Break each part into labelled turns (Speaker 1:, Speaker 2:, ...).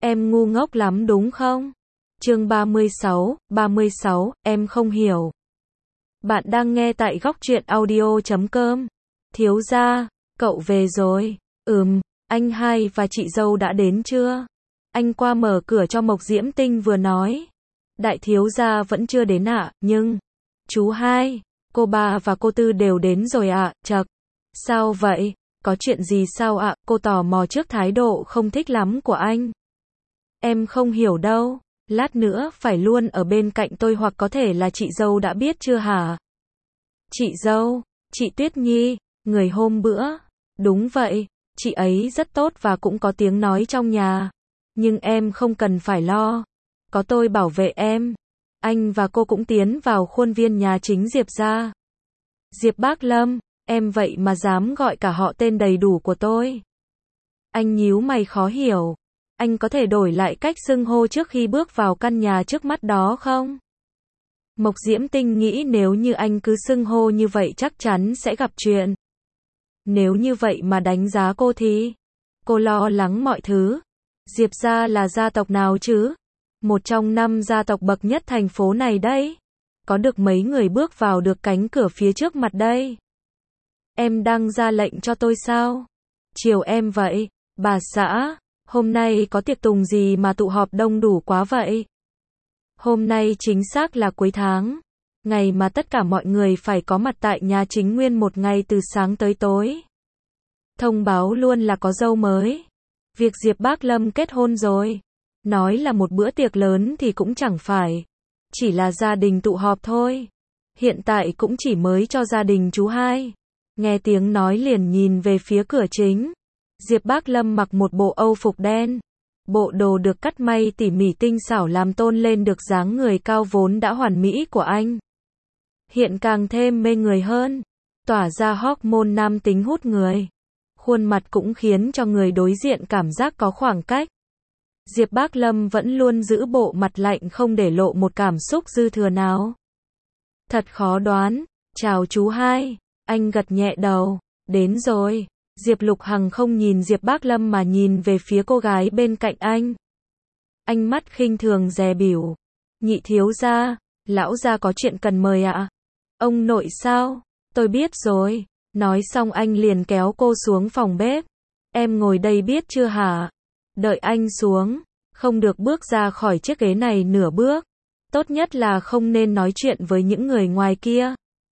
Speaker 1: Em ngu ngốc lắm đúng không? Chương 36, em không hiểu. Bạn đang nghe tại góc truyện audio.com. Thiếu gia, cậu về rồi. Anh hai và chị dâu đã đến chưa? Anh qua mở cửa cho Mộc Diễm Tinh vừa nói. Đại thiếu gia vẫn chưa đến ạ, nhưng chú hai, cô ba và cô tư đều đến rồi ạ. Chậc. Sao vậy? Có chuyện gì sao ạ? Cô tò mò trước thái độ không thích lắm của anh. Em không hiểu đâu. Lát nữa phải luôn ở bên cạnh tôi hoặc có thể là chị dâu đã biết chưa hả? Chị dâu, chị Tuyết Nhi, người hôm bữa. Đúng vậy, chị ấy rất tốt và cũng có tiếng nói trong nhà. Nhưng em không cần phải lo. Có tôi bảo vệ em. Anh và cô cũng tiến vào khuôn viên nhà chính Diệp gia. Diệp Bác Lâm, em vậy mà dám gọi cả họ tên đầy đủ của tôi. Anh nhíu mày khó hiểu. Anh có thể đổi lại cách xưng hô trước khi bước vào căn nhà trước mắt đó không? Mộc Diễm Tinh nghĩ nếu như anh cứ xưng hô như vậy chắc chắn sẽ gặp chuyện. Nếu như vậy mà đánh giá cô thì... Cô lo lắng mọi thứ. Diệp gia là gia tộc nào chứ? Một trong 5 gia tộc bậc nhất thành phố này đấy. Có được mấy người bước vào được cánh cửa phía trước mặt đây? Em đang ra lệnh cho tôi sao? Chiều em vậy, bà xã. Hôm nay có tiệc tùng gì mà tụ họp đông đủ quá vậy? Hôm nay chính xác là cuối tháng. Ngày mà tất cả mọi người phải có mặt tại nhà chính nguyên một ngày từ sáng tới tối. Thông báo luôn là có dâu mới. Việc Diệp Bác Lâm kết hôn rồi. Nói là một bữa tiệc lớn thì cũng chẳng phải. Chỉ là gia đình tụ họp thôi. Hiện tại cũng chỉ mới cho gia đình chú hai. Nghe tiếng nói liền nhìn về phía cửa chính. Diệp Bác Lâm mặc một bộ âu phục đen. Bộ đồ được cắt may tỉ mỉ tinh xảo làm tôn lên được dáng người cao vốn đã hoàn mỹ của anh. Hiện càng thêm mê người hơn. Tỏa ra hormone nam tính hút người. Khuôn mặt cũng khiến cho người đối diện cảm giác có khoảng cách. Diệp Bác Lâm vẫn luôn giữ bộ mặt lạnh không để lộ một cảm xúc dư thừa nào. Thật khó đoán. Chào chú hai. Anh gật nhẹ đầu. Đến rồi. Diệp Lục Hằng không nhìn Diệp Bác Lâm mà nhìn về phía cô gái bên cạnh anh. Anh mắt khinh thường dè bỉu. Nhị thiếu gia, lão gia có chuyện cần mời ạ. Ông nội sao? Tôi biết rồi. Nói xong anh liền kéo cô xuống phòng bếp. Em ngồi đây biết chưa hả? Đợi anh xuống. Không được bước ra khỏi chiếc ghế này nửa bước. Tốt nhất là không nên nói chuyện với những người ngoài kia.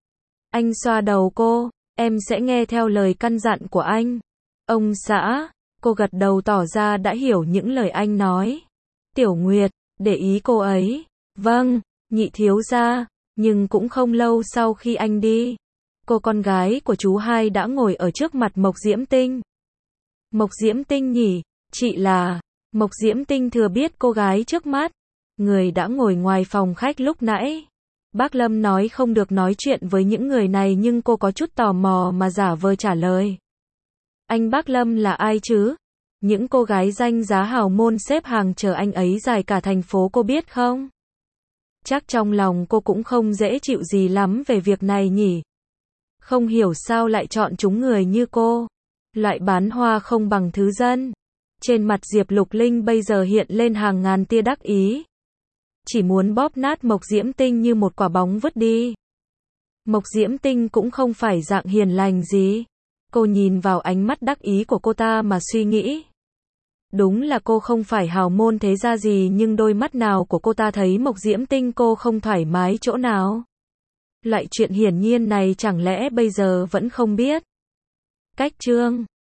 Speaker 1: Anh xoa đầu cô. Em sẽ nghe theo lời căn dặn của anh. Ông xã, cô gật đầu tỏ ra đã hiểu những lời anh nói. Tiểu Nguyệt, để ý cô ấy. Vâng, nhị thiếu gia, nhưng cũng không lâu sau khi anh đi. Cô con gái của chú hai đã ngồi ở trước mặt Mộc Diễm Tinh. Mộc Diễm Tinh nhỉ, chị là... Mộc Diễm Tinh thừa biết cô gái trước mắt. Người đã ngồi ngoài phòng khách lúc nãy. Bác Lâm nói không được nói chuyện với những người này nhưng cô có chút tò mò mà giả vờ trả lời. Anh Bác Lâm là ai chứ? Những cô gái danh giá hào môn xếp hàng chờ anh ấy dài cả thành phố cô biết không? Chắc trong lòng cô cũng không dễ chịu gì lắm về việc này nhỉ? Không hiểu sao lại chọn chúng người như cô. Loại bán hoa không bằng thứ dân. Trên mặt Diệp Lục Linh bây giờ hiện lên hàng ngàn tia đắc ý. Chỉ muốn bóp nát Mộc Diễm Tinh như một quả bóng vứt đi. Mộc Diễm Tinh cũng không phải dạng hiền lành gì. Cô nhìn vào ánh mắt đắc ý của cô ta mà suy nghĩ. Đúng là cô không phải hào môn thế gia gì nhưng đôi mắt nào của cô ta thấy Mộc Diễm Tinh cô không thoải mái chỗ nào. Loại chuyện hiển nhiên này chẳng lẽ bây giờ vẫn không biết. Cách chương